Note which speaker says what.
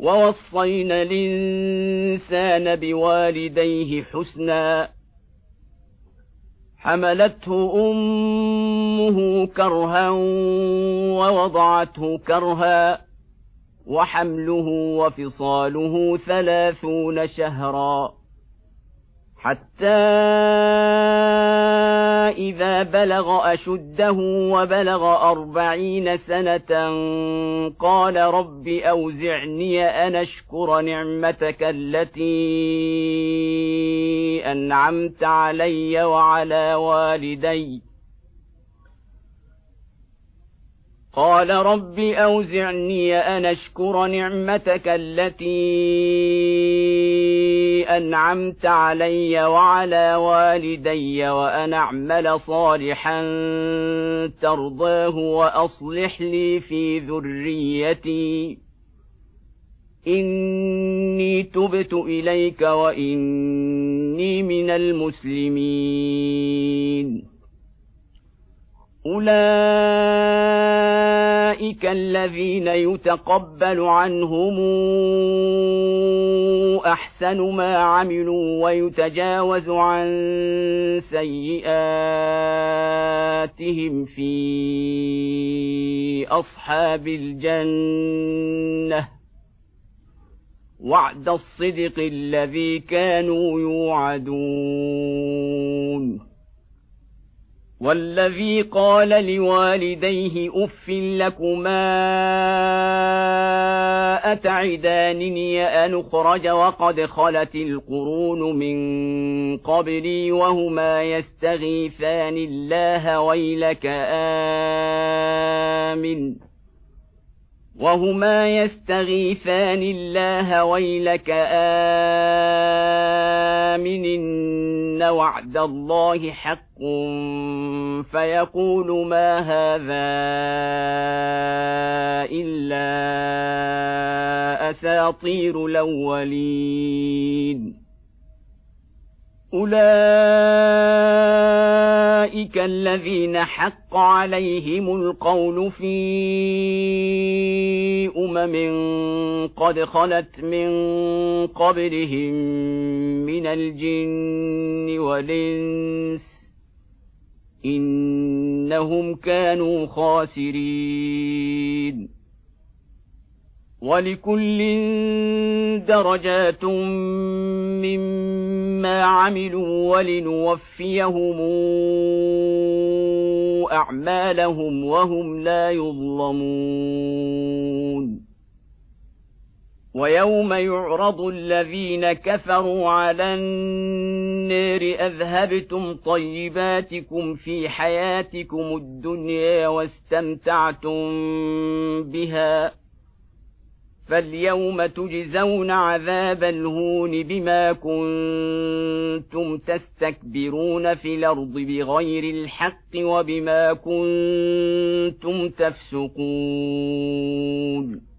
Speaker 1: ووصينا الإنسان بوالديه حسنا حملته أمه كرها ووضعته كرها وحمله وفصاله 30 شهرا حتى إذا بلغ أشده وبلغ 40 سنة قال رب أوزعني أن أشكر نعمتك التي أنعمت علي وعلى والدي قال رب أوزعني أن أشكر نعمتك التي أنعمت علي وعلى والدي وأن أعمل صالحا ترضاه وأصلح لي في ذريتي إني تبت إليك وإني من المسلمين أولئك الذين يتقبل عنهم أحسن ما عملوا ويتجاوز عن سيئاتهم في أصحاب الجنة وعد الصدق الذي كانوا يوعدون والذي قال لوالديه أف لكما أتعدانني أن أخرج وقد خلت القرون من قبلي وهما يستغيثان الله ويلك آمن إن وعد الله حق فيقول ما هذا إلا أساطير الأولين أولئك الذين حق عليهم القول في قد خلت من قبلهم من الجن والإنس إنهم كانوا خاسرين ولكل درجات مما عملوا ولنوفيهم أعمالهم وهم لا يظلمون ويوم يعرض الذين كفروا على النار أذهبتم طيباتكم في حياتكم الدنيا واستمتعتم بها فاليوم تجزون عذاب الهون بما كنتم تستكبرون في الأرض بغير الحق وبما كنتم تفسقون